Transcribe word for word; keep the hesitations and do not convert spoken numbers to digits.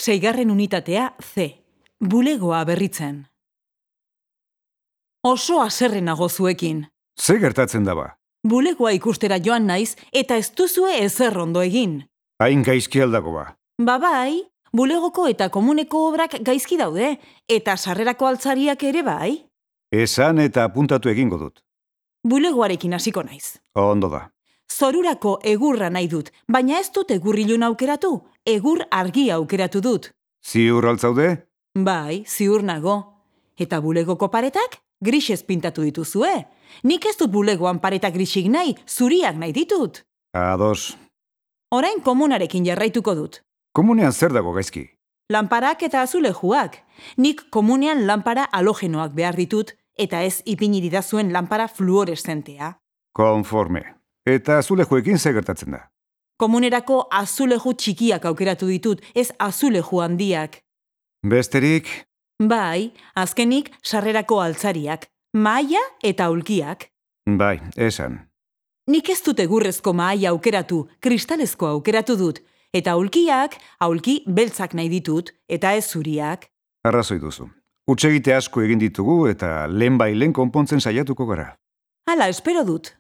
Seigarren unitatea C. Bulegoa berritzen. Oso haserrenago zuekin. Ze gertatzen daba? Bulegoa ikustera joan naiz eta ez duzue ezer ondo egin. Hain gaizki aldako ba. Ba bai, bulegoko eta komuneko obrak gaizki daude, eta sarrerako altzariak ere bai. Esan eta apuntatu egingo dut. Bulegoarekin hasiko naiz. Ondo da. Zorurako egurra nahi dut, baina ez dut egurrilun aukeratu, egur argi aukeratu dut. Ziur altzaude? Bai, ziur nago. Eta bulegoko paretak grisez pintatu dituzue. Nik ez dut bulegoan pareta grisik nahi, zuriak nahi ditut. Ados. Orain komunarekin jarraituko dut. Komunean zer dago gaizki? Lanparak eta azulejuak. Nik komunean lanpara halogenoak behar ditut, eta ez ipini didazuen lanpara fluoreszentea. Konforme. Eta azulejuekin ze gertatzen da? Komunerako azuleju txikiak aukeratu ditut, ez azuleju handiak. Besterik? Bai, azkenik sarrerako altzariak, mahaia eta aulkiak. Bai, esan. Nik ez dut egurrezko mahaia aukeratu, kristalezko aukeratu dut, eta aulkiak, aulki beltzak nahi ditut, eta ez zuriak. Arrazoi duzu. Hutsegite asko egin ditugu eta lehen bailen konpontzen saiatuko gara. Hala, espero dut.